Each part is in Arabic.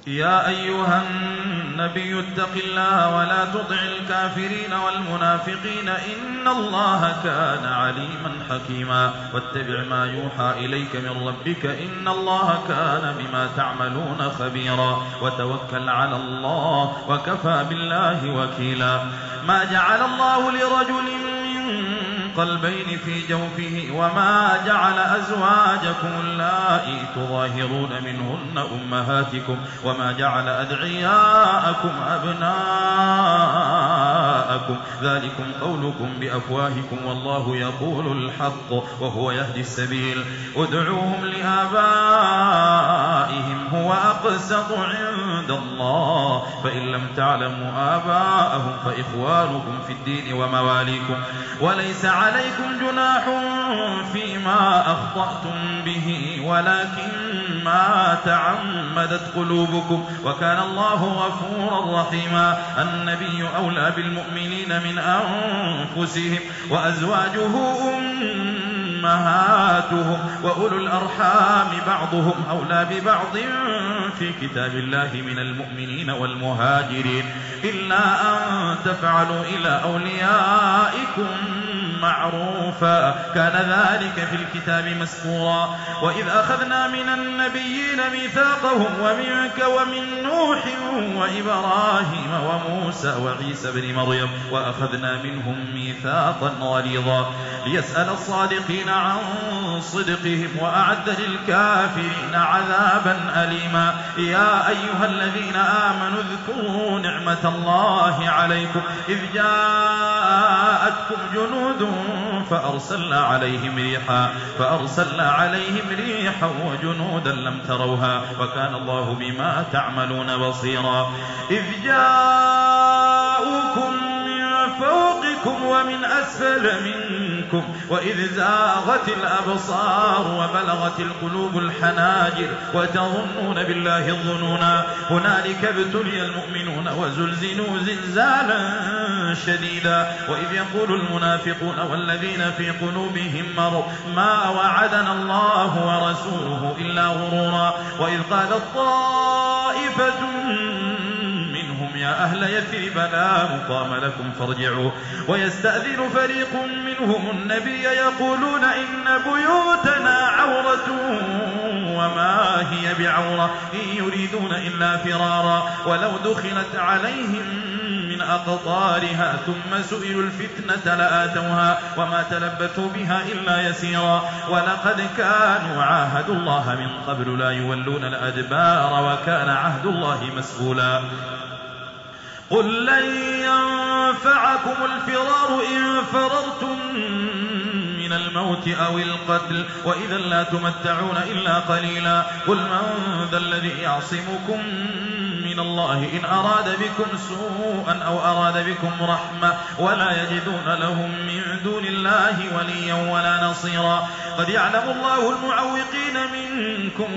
يا أيها النبي اتق الله ولا تطع الكافرين والمنافقين إن الله كان عليما حكيما واتبع ما يوحى إليك من ربك إن الله كان بما تعملون خبيرا وتوكل على الله وكفى بالله وكيلا. ما جعل الله لرجل من قلبين في جوفه وما جعل أزواجكم اللائي تظاهرون منهن أمهاتكم وما جعل أدعياءكم أبناءكم ذلكم قولكم بأفواهكم والله يقول الحق وهو يهدي السبيل. ادعوهم لآبائهم هو أقسط عند الله فإن لم تعلموا آباءهم فإخوانكم في الدين ومواليكم وليس عليكم جناح فيما أخطأتم به ولكن ما تعمدت قلوبكم وكان الله غفورا رحيما. النبي أولى بالمؤمنين من أنفسهم وأزواجه أمهاتهم وأولو الأرحام بعضهم أولى ببعض في كتاب الله من المؤمنين والمهاجرين إلا أن تفعلوا إلى أوليائكم معروفا كان ذلك في الكتاب مسطورا. وإذ أخذنا من النبيين ميثاقهم ومنك ومن نوح وإبراهيم وموسى وعيسى بن مريم وأخذنا منهم ميثاقا غليظا ليسأل الصادقين عن صدقهم وأعد للكافرين عذابا أليما. يا أيها الذين آمنوا اذكروا نعمة الله عليكم إذ جاءتكم جنود فأرسلنا عليهم ريحا وجنودا لم تروها وكان الله بما تعملون بصيرا. إذ جاءوكم من فوقكم ومن أسفل منكم وإذ زاغت الأبصار وبلغت القلوب الحناجر وتظنون بالله الظنونا هنالك ابتلي المؤمنون وزلزلوا زلزالا شديدا. وإذ يقول المنافقون والذين في قلوبهم مرض ما وعدنا الله ورسوله إلا غرورا. وإذ قالت طائفة منهم يا أهل يثرب لا مقام لكم فارجعوا ويستأذن فريق منهم النبي يقولون إن بيوتنا عورة وما هي بعورة إن يريدون إلا فرارا ولو دخلت عليهم من أقطارها ثم سئلوا الفتنة لآتوها وما تلبثوا بها إلا يسيرا. ولقد كانوا عاهدوا الله من قبل لا يولون الأدبار وكان عهد الله مسؤولا. قل لن ينفعكم الفرار إن فررتم من الموت أو القتل وإذا لا تمتعون إلا قليلا. قل من ذا الذي يعصمكم من الله إن أراد بكم سوءا أو أراد بكم رحمة ولا يجدون لهم من دون الله وليا ولا نصيرا. قد يعلم الله المعوقين منكم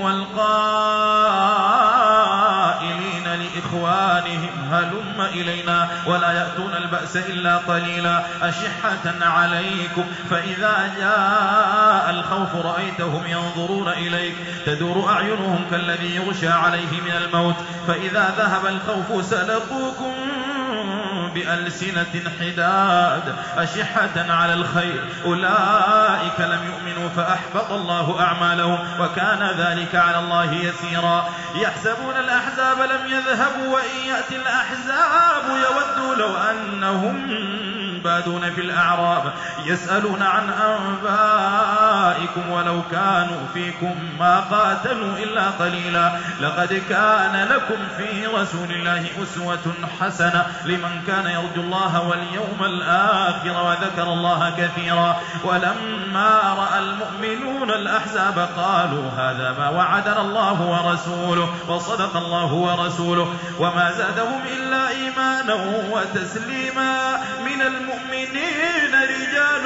والقائلين لإخوانهم هلم إلينا ولا يأتون البأس إلا قليلا أشحة عليكم فإذا جاء الخوف رأيتهم ينظرون إليك تدور أعينهم كالذي يغشى عليه من الموت فإذا ذهب الخوف سلقوكم بألسنة حداد أشحة على الخير أولئك لم يؤمنوا فأحبط الله أعمالهم وكان ذلك على الله يسيرا. يحسبون الأحزاب لم يذهبوا وإن يأتي الأحزاب يودوا لو أنهم بادون في الأعراب يسألون عن أنبائكم ولو كانوا فيكم ما قاتلوا إلا قليلا. لقد كان لكم في رسول الله أسوة حسنة لمن كان يرجو الله واليوم الآخر وذكر الله كثيرا. ولما رأى المؤمنون الأحزاب قالوا هذا ما وعدنا الله ورسوله وصدق الله ورسوله وما زادهم إلا إيمانا وتسليما. من المؤمنين رجال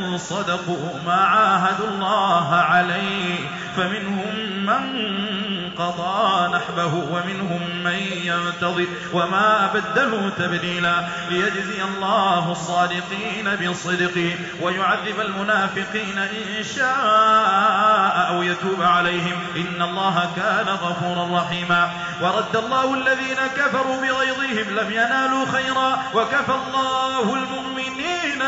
صدقوا ما عاهدوا الله عليه فمنهم من قضى نحبه ومنهم من ينتظر وما بدلوا تبديلا ليجزي الله الصادقين بصدقهم ويعذب المنافقين إن شاء أو يتوب عليهم إن الله كان غفورا رحيما. ورد الله الذين كفروا بغيظهم لم ينالوا خيرا وكفى الله المؤمنين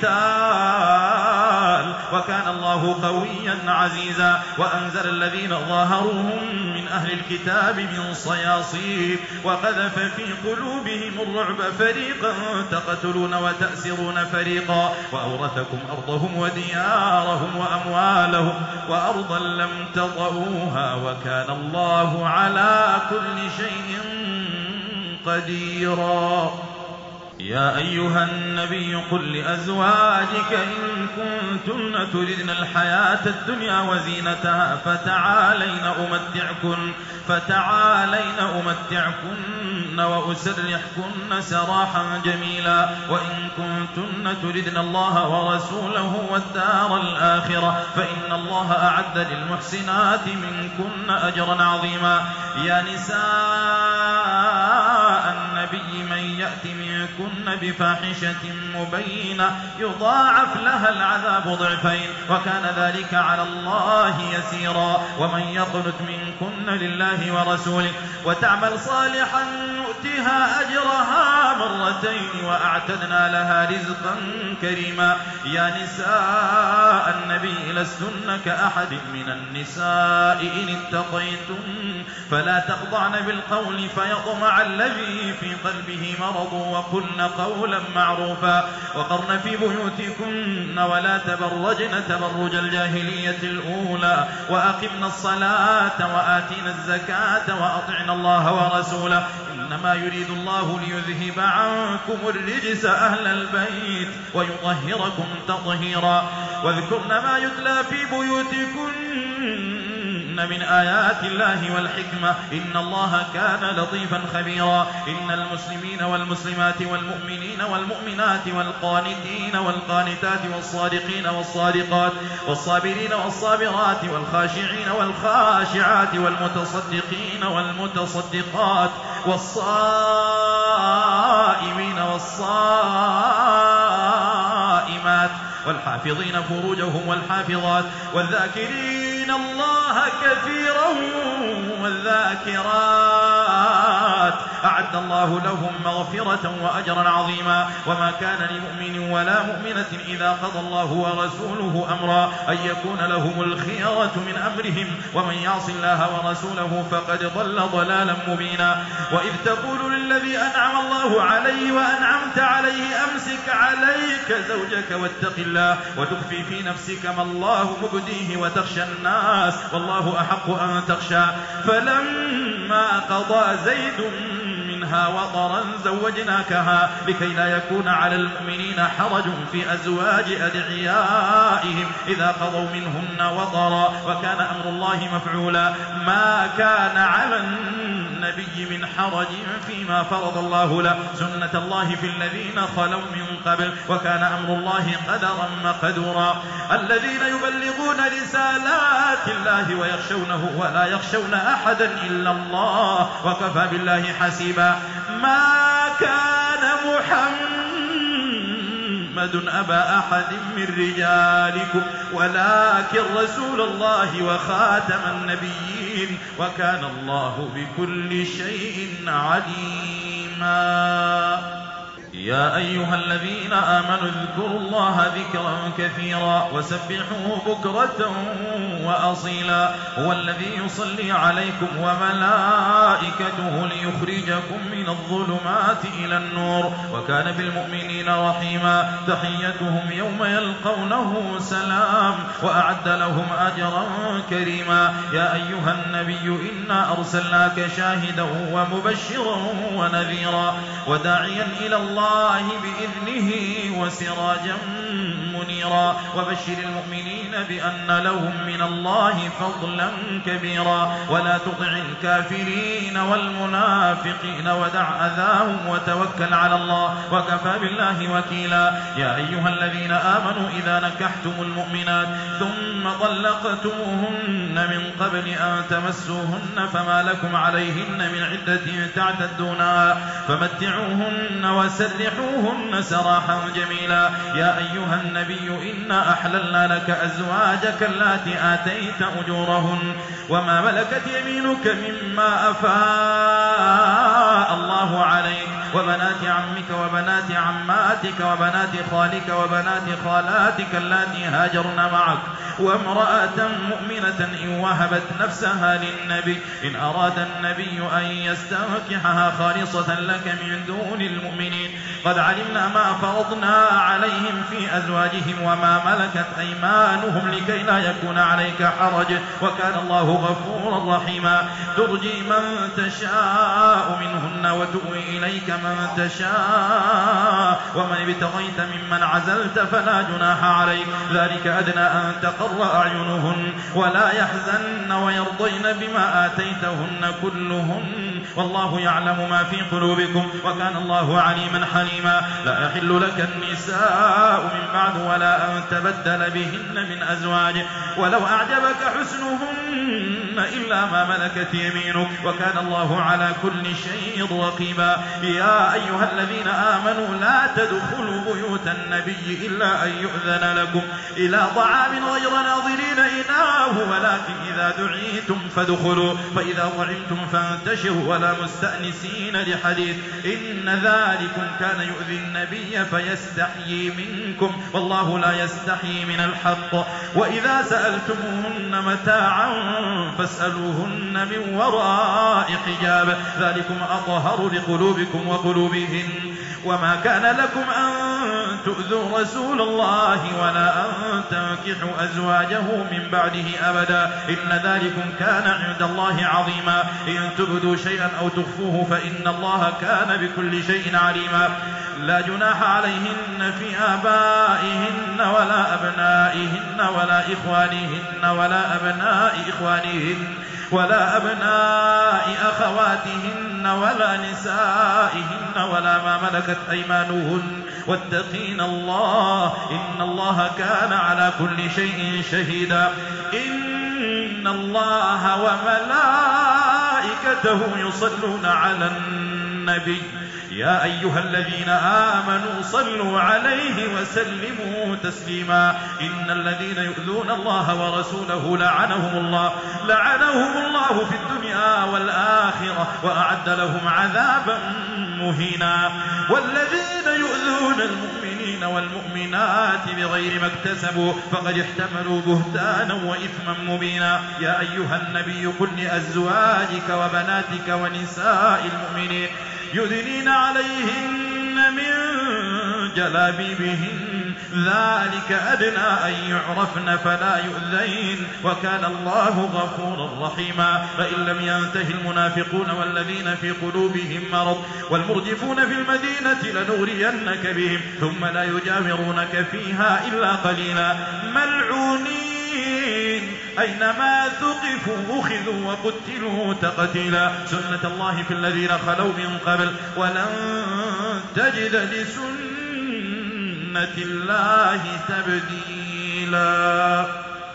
القتال وكان الله قويا عزيزا. وأنزل الذين ظاهروهم من أهل الكتاب من صياصيهم وقذف في قلوبهم الرعب فريقا تقتلون وتأسرون فريقا وأورثكم أرضهم وديارهم وأموالهم وأرضا لم تطئوها وكان الله على كل شيء قديرا. يا أيها النبي قل لأزواجك إن كنتن تردن الحياة الدنيا وزينتها فتعالين أمتعكن وأسرحكن سراحا جميلا. وإن كنتن تردن الله ورسوله والدار الآخرة فإن الله أعد للمحسنات منكن أجرا عظيما. يا نساء النبي من يأت منكن بفاحشة مبينة يضاعف لها العذاب ضعفين وكان ذلك على الله يسيرا. ومن يقنت منكن لله ورسوله وتعمل صالحا نؤتها أجرها مرتين وأعتدنا لها رزقا كريما. يا نساء النبي لستن كأحد من النساء إن اتقيتم فلا تخضعن بالقول فيطمع الذي في قلبه مرض وقلن قولا معروفا وقرن في بيوتكن ولا تبرجن تبرج الجاهلية الأولى وأقمنا الصلاة وآتينا الزكاة وأطعنا الله ورسوله إنما يريد الله ليذهب عنكم الرجس أهل البيت ويطهركم تطهيرا. واذكرن ما يتلى في بيوتكن من آيات الله والحكمة إن الله كان لطيفا خبيرا. إن المسلمين والمسلمات والمؤمنين والمؤمنات والقانتين والقانتات والصادقين والصادقات والصابرين والصابرات والخاشعين والخاشعات والمتصدقين والمتصدقات والصائمين والصائمات والحافظين فروجهم والحافظات والذاكرين الله كثيرا والذاكرات أعد الله لهم مغفرة وأجرا عظيما. وما كان لمؤمن ولا مؤمنة إذا قضى الله ورسوله أمرا أن يكون لهم الخيرة من أمرهم ومن يعص الله ورسوله فقد ضل ضلالا مبينا. وإذ تقول للذي أنعم الله عليه وأنعمت عليه أمسك عليك زوجك واتق الله وتخفي في نفسك ما الله مبديه وتخشى الناس والله أحق أن تخشى. فلما قضى زيد منها وطرا زوجناكها لكي لا يكون على المؤمنين حرج في أزواج أدعيائهم إذا قضوا منهن وطرا وكان أمر الله مفعولا. ما كان على النبي من حرج فيما فرض الله له سنة الله في الذين خلوا من قبل وكان أمر الله قدرا مقدورا. الذين يبلغون رسالات الله ويخشونه ولا يخشون أحدا إلا الله وكفى بالله حسيبا. ما كان محمد أبا أحد من رجالكم ولكن رسول الله وخاتم النبيين وكان الله بكل شيء عليما. يا أيها الذين آمنوا اذكروا الله ذكرا كثيرا وسبحوه بكرة وأصيلا. هو الذي يصلي عليكم وملائكته ليخرجكم من الظلمات إلى النور وكان بالمؤمنين رحيما. تحيتهم يوم يلقونه سلام وأعد لهم أجرا كريما. يا أيها النبي إنا أرسلناك شاهدا ومبشرا ونذيرا وداعيا إلى الله بإذنه وسراجا منيرا وبشر المؤمنين بأن لهم من الله فضلا كبيرا ولا تطع الكافرين والمنافقين ودع أذاهم وتوكل على الله وكفى بالله وكيلا. يا أيها الذين آمنوا إذا نكحتم المؤمنات ثم طلقتموهن من قبل أن تمسوهن فما لكم عليهن من عدة تعتدونها فمتعوهن وسرحوهن سراحا جميلا. يا أيها النبي إنا أحللنا لك أزواجك اللاتي آتيت أجورهن وما ملكت يمينك مما أفاء الله عليك وبنات عمك وبنات عماتك وبنات خالك وبنات خالاتك اللاتي هاجرن معك وامرأة مؤمنة إن وهبت نفسها للنبي إن أراد النبي أن يستنكحها خالصة لك من دون المؤمنين قد علمنا ما فرضنا عليهم في أزواجهم وما ملكت أيمانهم لكي لا يكون عليك حرج وكان الله غفورا رحيما. ترجي من تشاء منهن وتؤوي إليك من تشاء ومن ابتغيت ممن عزلت فلا جناح عليك ذلك أدنى أن تقر أعينهن ولا يحزن ويرضين بما آتيتهن كلهن والله يعلم ما في قلوبكم وكان الله عليما حليما. لا يحل لك النساء من بعد ولا أن تبدل بهن من أزواج ولو أعجبك حسنهن إلا ما ملكت يمينك وكان الله على كل شيء رقيبا. يا أيها الذين آمنوا لا تدخلوا بيوت النبي إلا أن يؤذن لكم إلى طعام غير ناظرين إناه ولكن إذا دعيتم فادخلوا فإذا طعمتم فانتشروا ولا مستأنسين لحديث إن ذلكم كان يؤذي النبي فيستحيي منكم والله لا يستحيي من الحق. وإذا سألتموهن متاعا فاسألوهن من وراء حجاب ذلكم أطهر لقلوبكم وقلوبهن وما كان لكم أن تؤذوا رسول الله ولا أن تنكحوا أزواجه من بعده أبدا إن ذلكم كان عند الله عظيما. إن تبدوا شيئا أو تخفوه فإن الله كان بكل شيء عليما. لا جناح عليهن في آبائهن ولا أبنائهن ولا إخوانهن ولا أبناء إخوانهن ولا أبناء أخواتهن ولا نسائهن ولا ما ملكت أيمانهن واتقين الله إن الله كان على كل شيء شهيدا. إن الله وملائكته يصلون على النبي يا أيها الذين آمنوا صلوا عليه وسلموا تسليما. إن الذين يؤذون الله ورسوله لعنهم الله في الدنيا والآخرة وأعد لهم عذابا مهينا. والذين يؤذون المؤمنين والمؤمنات بغير ما اكتسبوا فقد احتملوا بهتانا وإثما مبينا. يا أيها النبي قل لأزواجك وبناتك ونساء المؤمنين يدنين عليهن من جلابيبهن ذلك أدنى أن يعرفن فلا يؤذين وكان الله غفورا رحيما. فإن لم ينته المنافقون والذين في قلوبهم مرض والمرجفون في المدينة لنغرينك بهم ثم لا يجاورونك فيها إلا قليلا ملعونين أينما ثقفوا أخذوا وقتلوا تقتيلا. سنة الله في الذين خلوا من قبل ولن تجد لسنة الله تبديلا.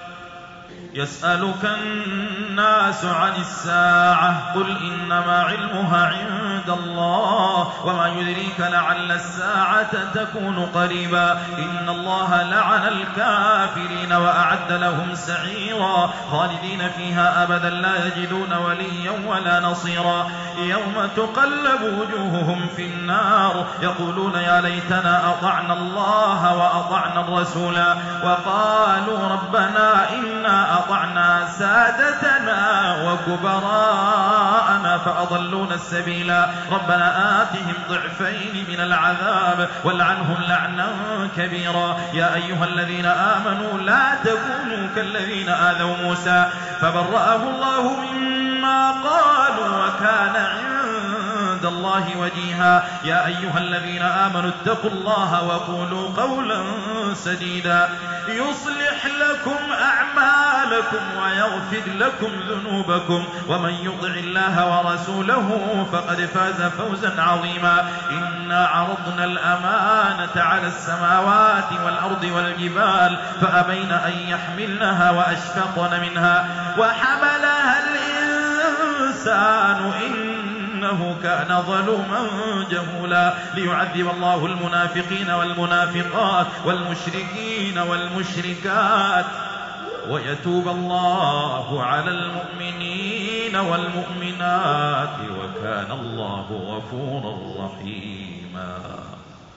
يسألك الناس عن الساعة قل إنما علمها عند الله وما يدريك لعل الساعة تكون قريبا. إن الله لعن الكافرين وأعد لهم سعيرا خالدين فيها أبدا لا يجدون وليا ولا نصيرا. يوم تقلب وجوههم في النار يقولون يا ليتنا أطعنا الله وأطعنا الرسولا وقالوا ربنا إنا أطعنا سادتنا وكبراءنا فأضلونا السبيلا. ربنا آتهم ضعفين من العذاب والعنهم لعنا كبيرا. يا أيها الذين آمنوا لا تكونوا كالذين آذوا موسى فبرأه الله مما قالوا وكان عند عند الله وجيها. يا أيها الذين آمنوا اتقوا الله وقولوا قولا سديدا يصلح لكم أعمالكم ويغفر لكم ذنوبكم ومن يطع الله ورسوله فقد فاز فوزا عظيما. إنا عرضنا الأمانة على السماوات والأرض والجبال فأبين أن يحملنها وأشفقن منها وحملها الإنسان إنه كان ظلوما جهولا. ليعذب الله المنافقين والمنافقات والمشركين والمشركات ويتوب الله على المؤمنين والمؤمنات وكان الله غفورا رحيما.